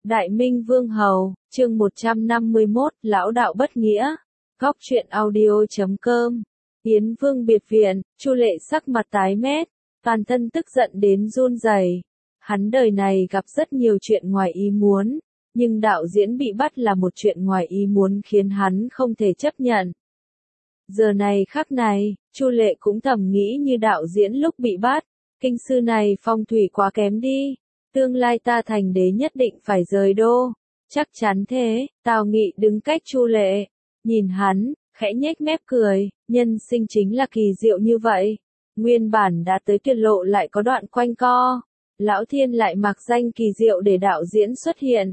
Đại Minh Vương Hầu, chương 151, Lão đạo bất nghĩa. Góc truyện audio.com. Yến Vương biệt viện, Chu Lệ sắc mặt tái mét, toàn thân tức giận đến run rẩy. Hắn đời này gặp rất nhiều chuyện ngoài ý muốn, nhưng đạo diễn bị bắt là một chuyện ngoài ý muốn khiến hắn không thể chấp nhận. Giờ này khắc này, Chu Lệ cũng thầm nghĩ như đạo diễn lúc bị bắt, kinh sư này phong thủy quá kém đi. Tương lai ta thành đế nhất định phải rời đô. Chắc chắn thế, Tào Nghị đứng cách Chu Lệ, nhìn hắn, khẽ nhếch mép cười, nhân sinh chính là kỳ diệu như vậy. Nguyên bản đã tới tuyệt lộ lại có đoạn quanh co. Lão Thiên lại mặc danh kỳ diệu để đạo diễn xuất hiện.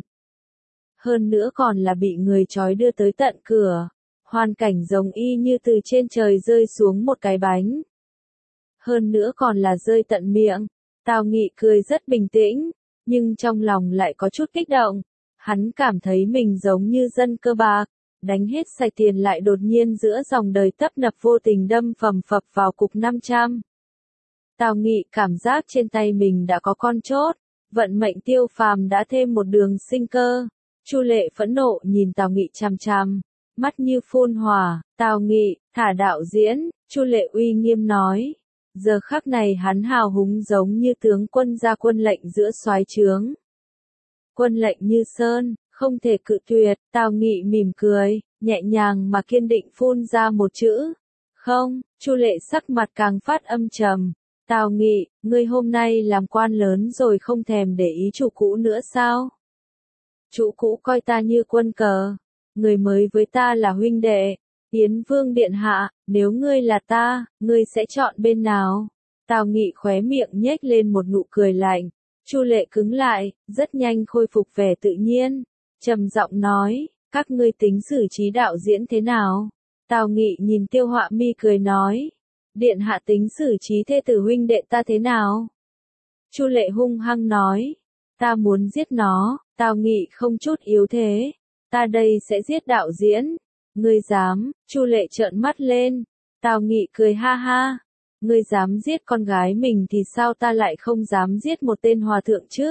Hơn nữa còn là bị người trói đưa tới tận cửa. Hoàn cảnh giống y như từ trên trời rơi xuống một cái bánh. Hơn nữa còn là rơi tận miệng. Tào Nghị cười rất bình tĩnh, nhưng trong lòng lại có chút kích động. Hắn cảm thấy mình giống như dân cơ bạc, đánh hết sạch tiền lại đột nhiên giữa dòng đời tấp nập vô tình đâm phầm phập vào cục 500. Tào Nghị cảm giác trên tay mình đã có con chốt, vận mệnh Tiêu Phàm đã thêm một đường sinh cơ. Chu Lệ phẫn nộ nhìn Tào Nghị chằm chằm, mắt như phun hỏa. Tào Nghị, thả đạo diễn, Chu Lệ uy nghiêm nói. Giờ khắc này hắn hào húng giống như tướng quân ra quân lệnh giữa soái trướng. Quân lệnh như sơn, không thể cự tuyệt. Tào Nghị mỉm cười, nhẹ nhàng mà kiên định phun ra một chữ. Không. Chu Lệ sắc mặt càng phát âm trầm. Tào Nghị, ngươi hôm nay làm quan lớn rồi không thèm để ý chủ cũ nữa sao? Chủ cũ coi ta như quân cờ, người mới với ta là huynh đệ. Yến Vương điện hạ, nếu ngươi là ta, ngươi sẽ chọn bên nào? Tào Nghị khóe miệng nhếch lên một nụ cười lạnh. Chu Lệ cứng lại, rất nhanh khôi phục vẻ tự nhiên, trầm giọng nói, các ngươi tính xử trí đạo diễn thế nào? Tào Nghị nhìn Tiêu Họa Mi cười nói, điện hạ tính xử trí thê tử huynh đệ ta thế nào? Chu Lệ hung hăng nói, ta muốn giết nó. Tào Nghị không chút yếu thế, ta đây sẽ giết đạo diễn. Ngươi dám? Chu Lệ trợn mắt lên. Tào Nghị cười ha ha. Ngươi dám giết con gái mình thì sao ta lại không dám giết một tên hòa thượng chứ?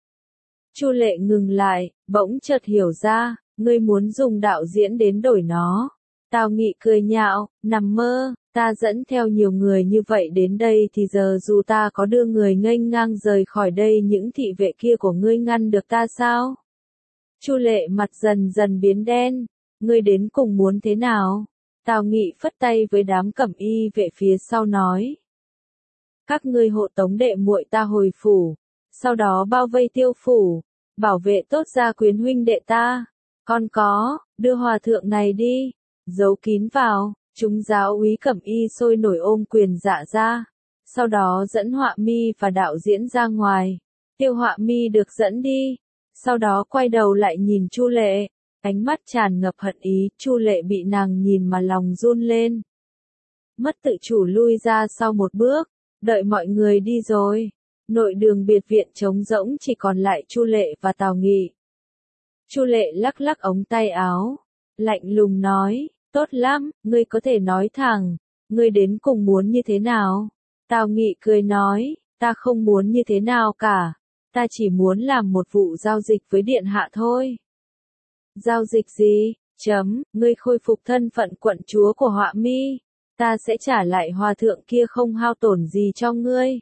Chu Lệ ngừng lại, bỗng chợt hiểu ra, ngươi muốn dùng đạo diễn đến đổi nó. Tào Nghị cười nhạo, nằm mơ, ta dẫn theo nhiều người như vậy đến đây thì giờ dù ta có đưa người nghênh ngang rời khỏi đây những thị vệ kia của ngươi ngăn được ta sao? Chu Lệ mặt dần dần biến đen. Ngươi đến cùng muốn thế nào? Tào Nghị phất tay với đám cẩm y vệ phía sau nói. Các ngươi hộ tống đệ muội ta hồi phủ, sau đó bao vây Tiêu phủ, bảo vệ tốt gia quyến huynh đệ ta. Còn có, đưa hòa thượng này đi, giấu kín vào. Chúng giáo úy cẩm y sôi nổi ôm quyền dạ ra, sau đó dẫn Họa Mi và đạo diễn ra ngoài. Tiêu Họa Mi được dẫn đi, sau đó quay đầu lại nhìn Chu Lệ. Ánh mắt tràn ngập hận ý, Chu Lệ bị nàng nhìn mà lòng run lên. Mất tự chủ lui ra sau một bước, đợi mọi người đi rồi. Nội đường biệt viện trống rỗng chỉ còn lại Chu Lệ và Tào Nghị. Chu Lệ lắc lắc ống tay áo, lạnh lùng nói, tốt lắm, ngươi có thể nói thẳng, ngươi đến cùng muốn như thế nào? Tào Nghị cười nói, ta không muốn như thế nào cả, ta chỉ muốn làm một vụ giao dịch với điện hạ thôi. Giao dịch gì? Ngươi khôi phục thân phận quận chúa của Họa Mi, ta sẽ trả lại hòa thượng kia không hao tổn gì cho ngươi.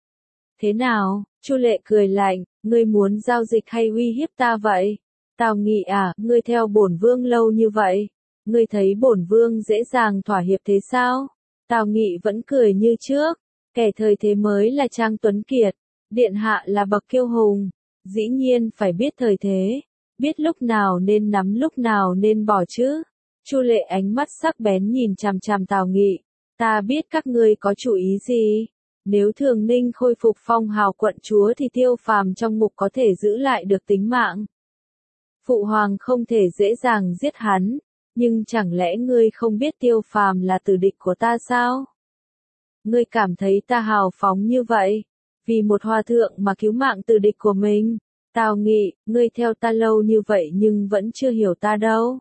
Thế nào? Chu Lệ cười lạnh, ngươi muốn giao dịch hay uy hiếp ta vậy? Tào Nghị à, ngươi theo bổn vương lâu như vậy, ngươi thấy bổn vương dễ dàng thỏa hiệp thế sao? Tào Nghị vẫn cười như trước, kẻ thời thế mới là Trang Tuấn Kiệt, điện hạ là bậc kiêu hùng, dĩ nhiên phải biết thời thế. Biết lúc nào nên nắm lúc nào nên bỏ chứ. Chu Lệ ánh mắt sắc bén nhìn chằm chằm Tào Nghị. Ta biết các ngươi có chủ ý gì. Nếu Thường Ninh khôi phục phong hào quận chúa thì Tiêu Phàm trong ngục có thể giữ lại được tính mạng. Phụ hoàng không thể dễ dàng giết hắn. Nhưng chẳng lẽ ngươi không biết Tiêu Phàm là tử địch của ta sao? Ngươi cảm thấy ta hào phóng như vậy? Vì một hòa thượng mà cứu mạng tử địch của mình? Tào Nghị, ngươi theo ta lâu như vậy nhưng vẫn chưa hiểu ta đâu.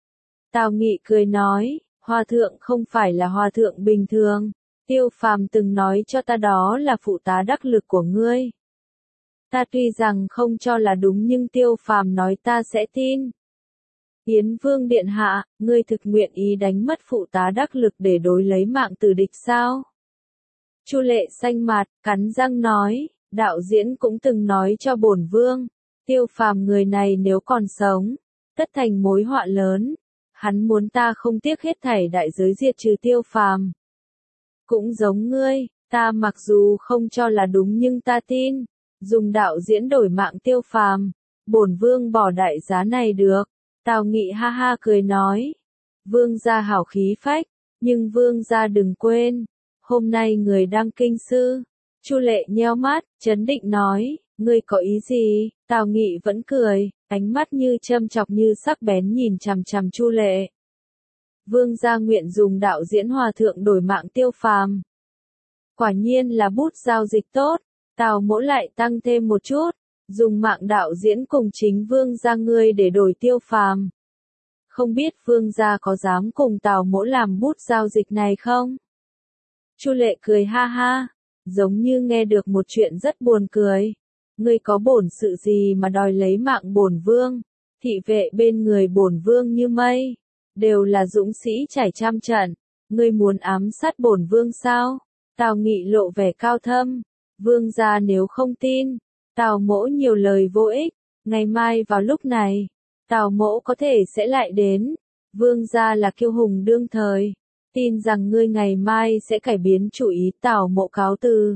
Tào Nghị cười nói, hòa thượng không phải là hòa thượng bình thường. Tiêu Phàm từng nói cho ta đó là phụ tá đắc lực của ngươi. Ta tuy rằng không cho là đúng nhưng Tiêu Phàm nói ta sẽ tin. Yến Vương điện hạ, ngươi thực nguyện ý đánh mất phụ tá đắc lực để đối lấy mạng từ địch sao? Chu Lệ xanh mặt, cắn răng nói, đạo diễn cũng từng nói cho bổn vương, Tiêu Phàm người này nếu còn sống, tất thành mối họa lớn. Hắn muốn ta không tiếc hết thảy đại giới diệt trừ Tiêu Phàm. Cũng giống ngươi, ta mặc dù không cho là đúng nhưng ta tin, dùng đạo diễn đổi mạng Tiêu Phàm, bổn vương bỏ đại giá này được. Tào Nghị ha ha cười nói, vương gia hảo khí phách, nhưng vương gia đừng quên, hôm nay người đang kinh sư. Chu Lệ nheo mắt, trấn định nói, ngươi có ý gì? Tào Nghị vẫn cười, ánh mắt như châm chọc như sắc bén nhìn chằm chằm Chu Lệ. Vương gia nguyện dùng đạo diễn hòa thượng đổi mạng Tiêu Phàm. Quả nhiên là bút giao dịch tốt, Tào mỗ lại tăng thêm một chút, dùng mạng đạo diễn cùng chính vương gia ngươi để đổi Tiêu Phàm. Không biết vương gia có dám cùng Tào mỗ làm bút giao dịch này không? Chu Lệ cười ha ha, giống như nghe được một chuyện rất buồn cười. Ngươi có bổn sự gì mà đòi lấy mạng bổn vương? Thị vệ bên người bổn vương như mây, đều là dũng sĩ trải trăm trận. Ngươi muốn ám sát bổn vương sao? Tào Nghị lộ vẻ cao thâm. Vương gia nếu không tin, Tào mỗ nhiều lời vô ích. Ngày mai vào lúc này, Tào mỗ có thể sẽ lại đến. Vương gia là kiêu hùng đương thời, tin rằng ngươi ngày mai sẽ cải biến chủ ý. Tào mỗ cáo từ.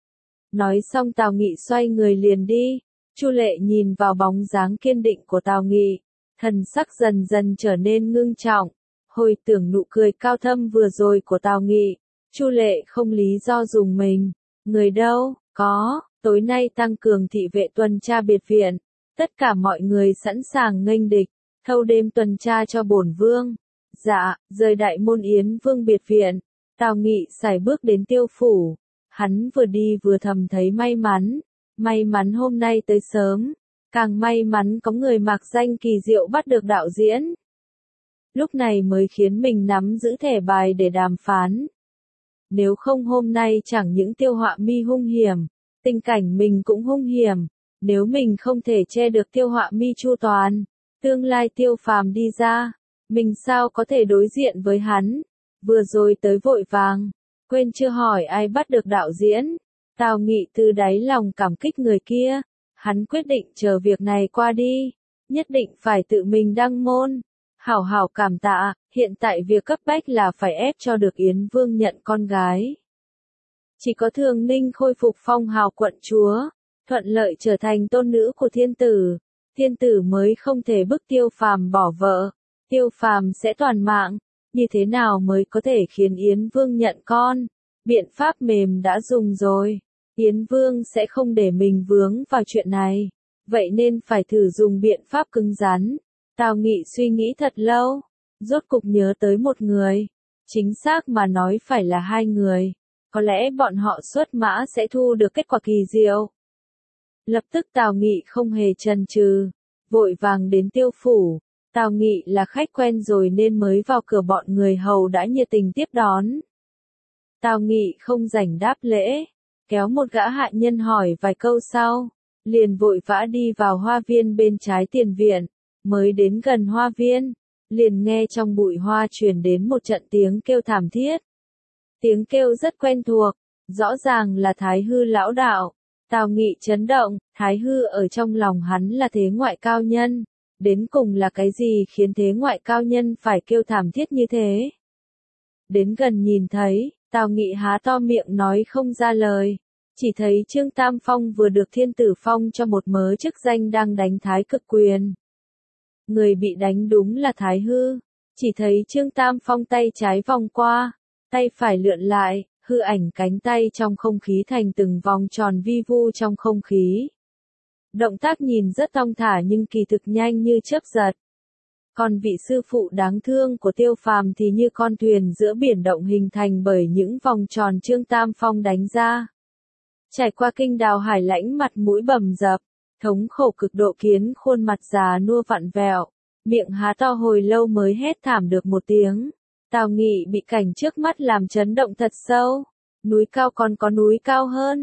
Nói xong Tào Nghị xoay người liền đi. Chu Lệ nhìn vào bóng dáng kiên định của Tào Nghị, thần sắc dần dần trở nên ngưng trọng. Hồi tưởng nụ cười cao thâm vừa rồi của Tào Nghị, Chu Lệ không lý do dùng mình. Người đâu? Có, tối nay tăng cường thị vệ tuần tra biệt viện. Tất cả mọi người sẵn sàng nghênh địch, thâu đêm tuần tra cho bổn vương. Dạ, rời đại môn Yến Vương biệt viện, Tào Nghị sải bước đến Tiêu phủ. Hắn vừa đi vừa thầm thấy may mắn hôm nay tới sớm, càng may mắn có người mặc danh kỳ diệu bắt được đạo diễn. Lúc này mới khiến mình nắm giữ thẻ bài để đàm phán. Nếu không hôm nay chẳng những Tiêu Họa Mi hung hiểm, tình cảnh mình cũng hung hiểm. Nếu mình không thể che được Tiêu Họa Mi chu toàn, tương lai Tiêu Phàm đi ra, mình sao có thể đối diện với hắn? Vừa rồi tới vội vàng, quên chưa hỏi ai bắt được đạo diễn. Tào Nghị từ đáy lòng cảm kích người kia, hắn quyết định chờ việc này qua đi, nhất định phải tự mình đăng môn. Hảo hảo cảm tạ, hiện tại việc cấp bách là phải ép cho được Yến Vương nhận con gái. Chỉ có Thường Ninh khôi phục phong hào quận chúa, thuận lợi trở thành tôn nữ của thiên tử mới không thể bức Tiêu Phàm bỏ vợ. Tiêu Phàm sẽ toàn mạng, như thế nào mới có thể khiến Yến Vương nhận con? Biện pháp mềm đã dùng rồi, Yến Vương sẽ không để mình vướng vào chuyện này, vậy nên phải thử dùng biện pháp cứng rắn. Tào Nghị suy nghĩ thật lâu, rốt cục nhớ tới một người, chính xác mà nói phải là hai người, có lẽ bọn họ xuất mã sẽ thu được kết quả kỳ diệu. Lập tức Tào Nghị không hề chần chừ, vội vàng đến Tiêu phủ. Tào Nghị là khách quen rồi nên mới vào cửa bọn người hầu đã nhiệt tình tiếp đón. Tào Nghị không rảnh đáp lễ, kéo một gã hạ nhân hỏi vài câu sau, liền vội vã đi vào hoa viên bên trái tiền viện. Mới đến gần hoa viên, liền nghe trong bụi hoa truyền đến một trận tiếng kêu thảm thiết. Tiếng kêu rất quen thuộc, rõ ràng là Thái Hư lão đạo. Tào Nghị chấn động, Thái Hư ở trong lòng hắn là thế ngoại cao nhân. Đến cùng là cái gì khiến thế ngoại cao nhân phải kêu thảm thiết như thế? Đến gần nhìn thấy, Tào Nghị há to miệng nói không ra lời. Chỉ thấy Trương Tam Phong vừa được thiên tử phong cho một mớ chức danh đang đánh thái cực quyền. Người bị đánh đúng là Thái Hư. Chỉ thấy Trương Tam Phong tay trái vòng qua, tay phải lượn lại, hư ảnh cánh tay trong không khí thành từng vòng tròn vi vu trong không khí. Động tác nhìn rất thong thả nhưng kỳ thực nhanh như chớp giật. Còn vị sư phụ đáng thương của Tiêu Phàm thì như con thuyền giữa biển động hình thành bởi những vòng tròn Trương Tam Phong đánh ra. Trải qua kinh đào hải lãnh mặt mũi bầm dập, thống khổ cực độ khiến khuôn mặt già nua vặn vẹo, miệng há to hồi lâu mới hét thảm được một tiếng. Tào Nghị bị cảnh trước mắt làm chấn động thật sâu. Núi cao còn có núi cao hơn.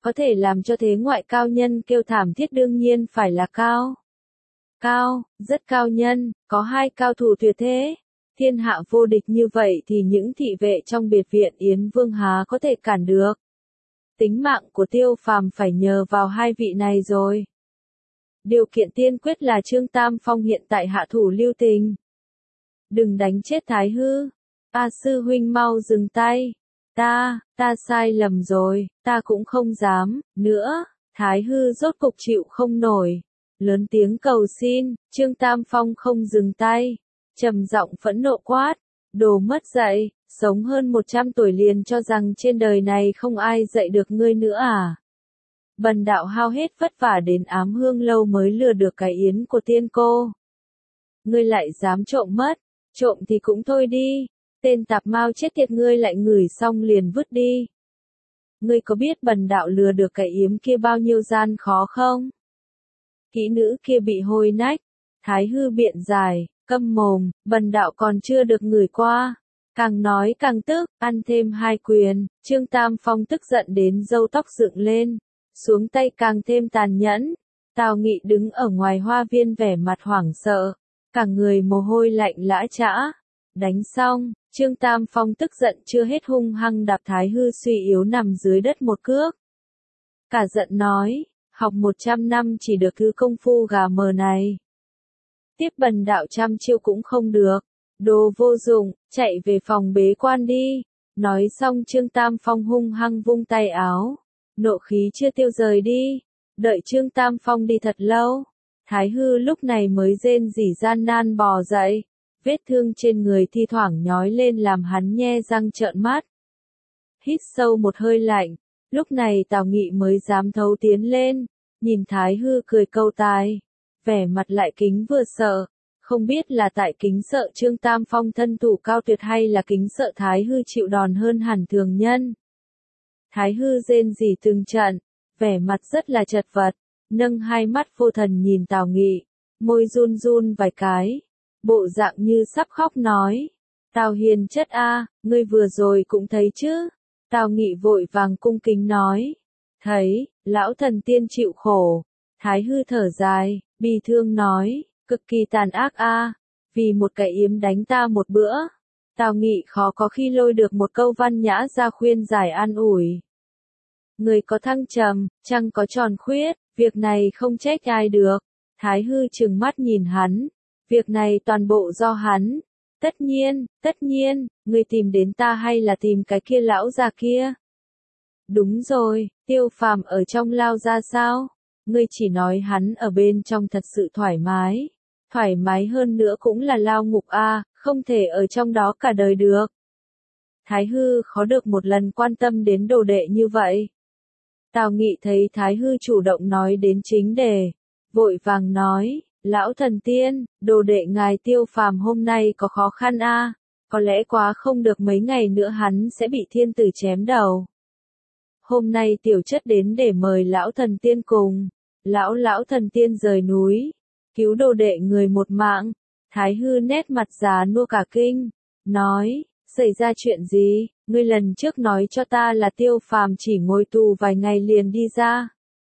Có thể làm cho thế ngoại cao nhân kêu thảm thiết đương nhiên phải là cao. Cao, rất cao nhân, có hai cao thủ tuyệt thế. Thiên hạ vô địch như vậy thì những thị vệ trong biệt viện Yến Vương há có thể cản được. Tính mạng của Tiêu Phàm phải nhờ vào hai vị này rồi. Điều kiện tiên quyết là Trương Tam Phong hiện tại hạ thủ lưu tình. Đừng đánh chết Thái Hư. A sư huynh mau dừng tay. Ta sai lầm rồi, ta cũng không dám, nữa. Thái Hư rốt cục chịu không nổi. Lớn tiếng cầu xin, Trương Tam Phong không dừng tay. Trầm giọng phẫn nộ quát. Đồ mất dạy, sống hơn 100 tuổi liền cho rằng trên đời này không ai dạy được ngươi nữa à? Bần đạo hao hết vất vả đến Ám Hương lâu mới lừa được cái yến của tiên cô. Ngươi lại dám trộm mất, trộm thì cũng thôi đi, tên tạp mao chết tiệt ngươi lại ngửi xong liền vứt đi. Ngươi có biết bần đạo lừa được cái yếm kia bao nhiêu gian khó không? Kỹ nữ kia bị hôi nách, Thái Hư biện giải, câm mồm, bần đạo còn chưa được ngửi qua. Càng nói càng tức, ăn thêm hai quyền, Trương Tam Phong tức giận đến râu tóc dựng lên, xuống tay càng thêm tàn nhẫn. Tào Nghị đứng ở ngoài hoa viên vẻ mặt hoảng sợ, cả người mồ hôi lạnh lã chã. Đánh xong, Trương Tam Phong tức giận chưa hết hung hăng đạp Thái Hư suy yếu nằm dưới đất một cước. Cả giận nói, học 100 năm chỉ được thứ công phu gà mờ này. Tiếp bần đạo trăm chiêu cũng không được. Đồ vô dụng, chạy về phòng bế quan đi. Nói xong Trương Tam Phong hung hăng vung tay áo. Nộ khí chưa tiêu rời đi. Đợi Trương Tam Phong đi thật lâu. Thái Hư lúc này mới rên rỉ gian nan bò dậy. Vết thương trên người thi thoảng nhói lên làm hắn nhe răng trợn mắt. Hít sâu một hơi lạnh. Lúc này Tào Nghị mới dám thấu tiến lên. Nhìn Thái Hư cười câu tài. Vẻ mặt lại kính vừa sợ. Không biết là tại kính sợ Trương Tam Phong thân thủ cao tuyệt hay là kính sợ Thái Hư chịu đòn hơn hẳn thường nhân. Thái Hư rên rỉ từng trận, vẻ mặt rất là chật vật, nâng hai mắt vô thần nhìn Tào Nghị, môi run run vài cái, bộ dạng như sắp khóc nói. Tào hiền chất a, ngươi vừa rồi cũng thấy chứ. Tào Nghị vội vàng cung kính nói. Thấy, lão thần tiên chịu khổ. Thái Hư thở dài, bi thương nói. Cực kỳ tàn ác a, vì một cái yếm đánh ta một bữa. Tào Nghị khó có khi lôi được một câu văn nhã ra khuyên giải an ủi. Người có thăng trầm, trăng có tròn khuyết, việc này không trách ai được. Thái Hư trừng mắt nhìn hắn, việc này toàn bộ do hắn. Tất nhiên, người tìm đến ta hay là tìm cái kia lão già kia? Đúng rồi, Tiêu Phàm ở trong lao ra sao? Ngươi chỉ nói hắn ở bên trong thật sự thoải mái hơn nữa cũng là lao ngục a, không thể ở trong đó cả đời được. Thái Hư khó được một lần quan tâm đến đồ đệ như vậy. Tào Nghị thấy Thái Hư chủ động nói đến chính đề, vội vàng nói, lão thần tiên, đồ đệ ngài Tiêu Phàm hôm nay có khó khăn a, có lẽ quá không được mấy ngày nữa hắn sẽ bị thiên tử chém đầu. Hôm nay tiểu chất đến để mời lão thần tiên cùng. Lão thần tiên rời núi, cứu đồ đệ người một mạng. Thái Hư nét mặt già nua cả kinh, nói, xảy ra chuyện gì, ngươi lần trước nói cho ta là Tiêu Phàm chỉ ngồi tù vài ngày liền đi ra.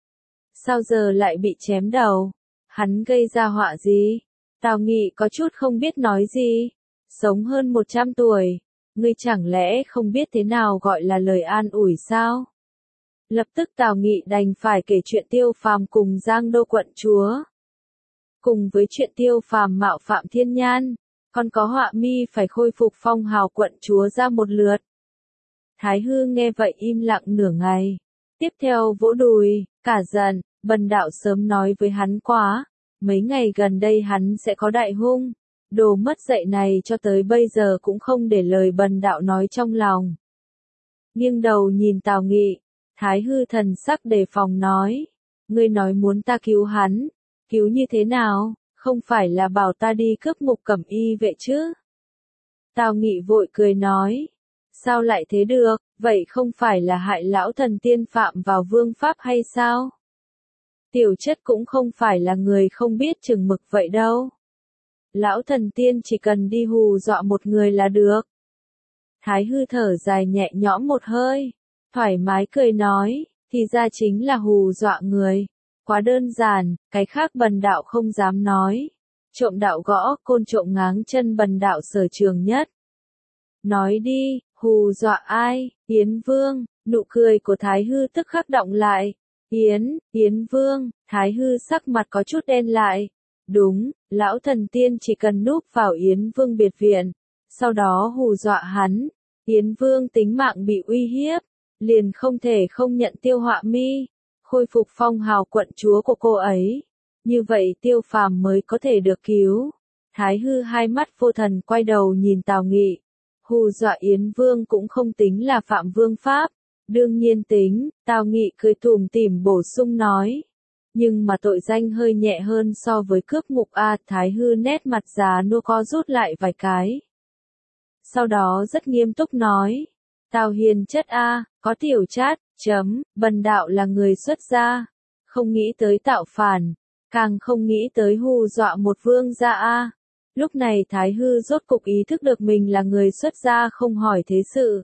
Sao giờ lại bị chém đầu? Hắn gây ra họa gì? Tào Nghị có chút không biết nói gì. Sống hơn 100 tuổi, ngươi chẳng lẽ không biết thế nào gọi là lời an ủi sao? Lập tức Tào Nghị đành phải kể chuyện Tiêu Phàm cùng Giang Đô quận chúa. Cùng với chuyện Tiêu Phàm mạo phạm thiên nhan, còn có họa mi phải khôi phục phong hào quận chúa ra một lượt. Thái Hư nghe vậy im lặng nửa ngày. Tiếp theo vỗ đùi, cả giận, bần đạo sớm nói với hắn quá. Mấy ngày gần đây hắn sẽ có đại hung. Đồ mất dạy này cho tới bây giờ cũng không để lời bần đạo nói trong lòng. Nghiêng đầu nhìn Tào Nghị. Thái Hư thần sắc đề phòng nói. Ngươi nói muốn ta cứu hắn. Cứu như thế nào? Không phải là bảo ta đi cướp Ngục Cẩm Y vệ chứ? Tào Nghị vội cười nói. Sao lại thế được? Vậy không phải là hại lão thần tiên phạm vào vương pháp hay sao? Tiểu chất cũng không phải là người không biết chừng mực vậy đâu. Lão thần tiên chỉ cần đi hù dọa một người là được. Thái Hư thở dài nhẹ nhõm một hơi. Thoải mái cười nói, thì ra chính là hù dọa người. Quá đơn giản, cái khác bần đạo không dám nói. Trộm đạo gõ, côn trộm ngáng chân bần đạo sở trường nhất. Nói đi, hù dọa ai? Yến Vương, nụ cười của Thái Hư tức khắc đọng lại. Yến Vương, Thái Hư sắc mặt có chút đen lại. Đúng, lão thần tiên chỉ cần núp vào Yến Vương biệt viện, sau đó hù dọa hắn. Yến Vương tính mạng bị uy hiếp, liền không thể không nhận Tiêu Họa Mi, khôi phục phong hào quận chúa của cô ấy. Như vậy Tiêu Phàm mới có thể được cứu. Thái Hư hai mắt vô thần quay đầu nhìn Tào Nghị. Hù dọa Yến Vương cũng không tính là phạm vương pháp. Đương nhiên tính, Tào Nghị cười tủm tỉm bổ sung nói. Nhưng mà tội danh hơi nhẹ hơn so với cướp ngục a. Thái Hư nét mặt già nua co rút lại vài cái. Sau đó rất nghiêm túc nói. Tào hiền chất a, có tiểu chát, bần đạo là người xuất gia. Không nghĩ tới tạo phản, càng không nghĩ tới hù dọa một vương gia a. Lúc này Thái Hư rốt cục ý thức được mình là người xuất gia không hỏi thế sự.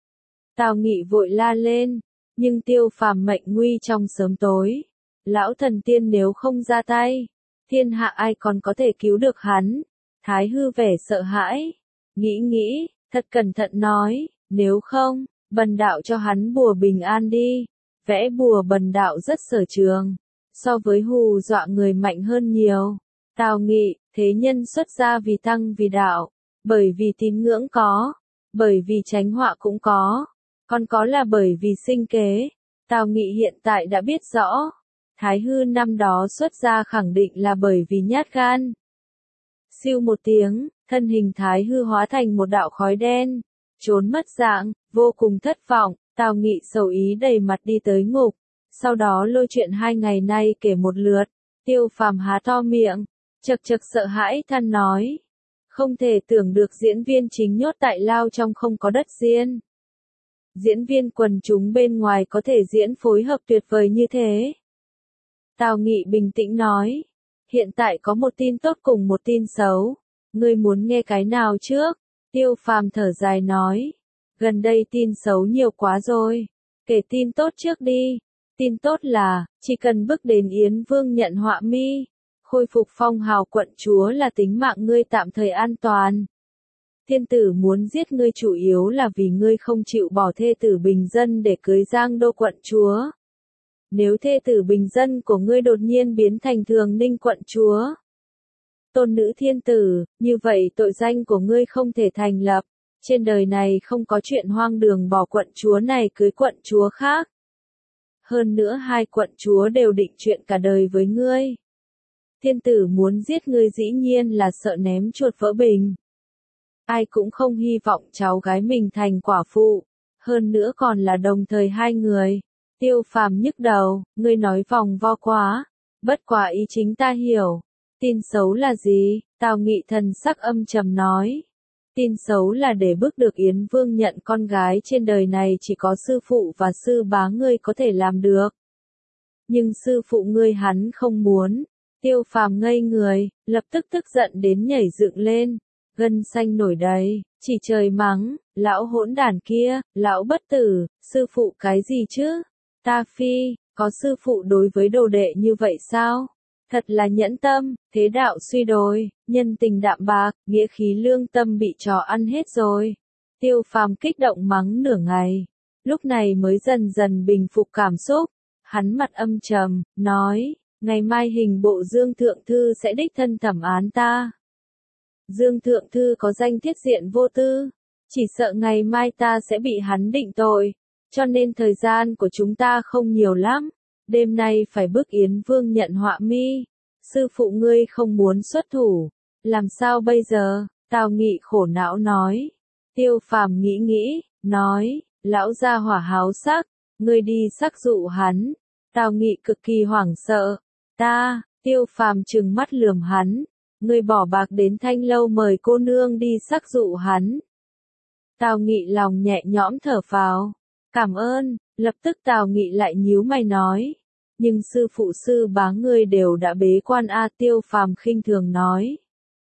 Tào Nghị vội la lên, nhưng Tiêu Phàm mệnh nguy trong sớm tối. Lão thần tiên nếu không ra tay, thiên hạ ai còn có thể cứu được hắn. Thái Hư vẻ sợ hãi, nghĩ, thật cẩn thận nói, nếu không, bần đạo cho hắn bùa bình an đi. Vẽ bùa bần đạo rất sở trường, so với hù dọa người mạnh hơn nhiều. Tào Nghị, thế nhân xuất gia vì tăng vì đạo, bởi vì tín ngưỡng có, bởi vì tránh họa cũng có, còn có là bởi vì sinh kế. Tào Nghị hiện tại đã biết rõ, Thái Hư năm đó xuất gia khẳng định là bởi vì nhát gan. Siêu một tiếng, thân hình Thái Hư hóa thành một đạo khói đen, trốn mất dạng, vô cùng thất vọng. Tào Nghị sầu ý đầy mặt đi tới ngục, sau đó lôi chuyện 2 ngày nay kể một lượt. Tiêu Phàm há to miệng, chật sợ hãi than nói. Không thể tưởng được diễn viên chính nhốt tại lao trong không có đất diễn. Diễn viên quần chúng bên ngoài có thể diễn phối hợp tuyệt vời như thế. Tào Nghị bình tĩnh nói. Hiện tại có một tin tốt cùng một tin xấu. Ngươi muốn nghe cái nào trước? Tiêu Phàm thở dài nói. Gần đây tin xấu nhiều quá rồi. Kể tin tốt trước đi. Tin tốt là, chỉ cần bước đến Yến Vương nhận họa mi, khôi phục phong hào quận chúa là tính mạng ngươi tạm thời an toàn. Thiên tử muốn giết ngươi chủ yếu là vì ngươi không chịu bỏ thê tử bình dân để cưới Giang Đô quận chúa. Nếu thê tử bình dân của ngươi đột nhiên biến thành Thường Ninh quận chúa, tôn nữ thiên tử, như vậy tội danh của ngươi không thể thành lập. Trên đời này không có chuyện hoang đường bỏ quận chúa này cưới quận chúa khác. Hơn nữa hai quận chúa đều định chuyện cả đời với ngươi. Thiên tử muốn giết ngươi dĩ nhiên là sợ ném chuột vỡ bình. Ai cũng không hy vọng cháu gái mình thành quả phụ. Hơn nữa còn là đồng thời hai người. Tiêu Phàm nhức đầu, ngươi nói vòng vo quá. Bất quá ý chính ta hiểu. Tin xấu là gì? Tào Nghị thần sắc âm trầm nói. Tin xấu là để bức được Yến Vương nhận con gái trên đời này chỉ có sư phụ và sư bá ngươi có thể làm được. Nhưng sư phụ ngươi hắn không muốn. Tiêu Phàm ngây người, lập tức tức giận đến nhảy dựng lên. Gân xanh nổi đầy, chỉ trời mắng, lão hỗn đản kia, lão bất tử, sư phụ cái gì chứ? Ta phi, có sư phụ đối với đồ đệ như vậy sao? Thật là nhẫn tâm, thế đạo suy đồi, nhân tình đạm bạc, nghĩa khí lương tâm bị trò ăn hết rồi. Tiêu Phàm kích động mắng nửa ngày, lúc này mới dần dần bình phục cảm xúc. Hắn mặt âm trầm, nói, ngày mai hình bộ Dương Thượng Thư sẽ đích thân thẩm án ta. Dương Thượng Thư có danh thiết diện vô tư, chỉ sợ ngày mai ta sẽ bị hắn định tội, cho nên thời gian của chúng ta không nhiều lắm. Đêm nay phải bức Yến Vương nhận họa mi. Sư phụ ngươi không muốn xuất thủ. Làm sao bây giờ? Tào Nghị khổ não nói. Tiêu Phàm nghĩ, nói, lão gia hỏa háo sắc, ngươi đi sắc dụ hắn. Tào Nghị cực kỳ hoảng sợ. Tiêu Phàm trừng mắt lườm hắn. Ngươi bỏ bạc đến Thanh Lâu mời cô nương đi sắc dụ hắn. Tào Nghị lòng nhẹ nhõm thở phào. Cảm ơn, lập tức Tào Nghị lại nhíu mày nói. Nhưng sư phụ sư bá ngươi đều đã bế quan a. Tiêu Phàm khinh thường nói.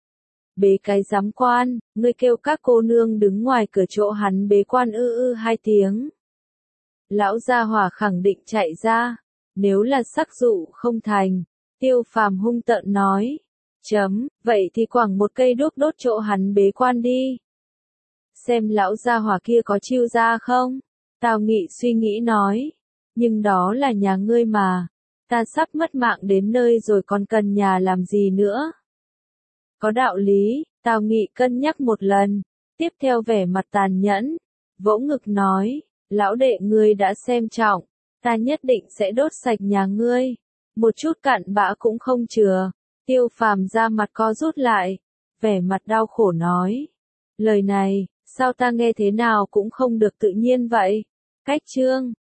Bế cái giám quan, ngươi kêu các cô nương đứng ngoài cửa chỗ hắn bế quan 2 tiếng. Lão gia hỏa khẳng định chạy ra. Nếu là sắc dụ không thành, Tiêu Phàm hung tợn nói. Vậy thì quẳng một cây đuốc đốt chỗ hắn bế quan đi. Xem lão gia hỏa kia có chiêu ra không? Tào Nghị suy nghĩ nói. Nhưng đó là nhà ngươi mà. Ta sắp mất mạng đến nơi rồi còn cần nhà làm gì nữa? Có đạo lý, Tào Nghị cân nhắc một lần. Tiếp theo vẻ mặt tàn nhẫn. Vỗ ngực nói. Lão đệ ngươi đã xem trọng. Ta nhất định sẽ đốt sạch nhà ngươi. Một chút cặn bã cũng không chừa. Tiêu Phàm ra mặt co rút lại. Vẻ mặt đau khổ nói. Lời này, sao ta nghe thế nào cũng không được tự nhiên vậy? Cách chương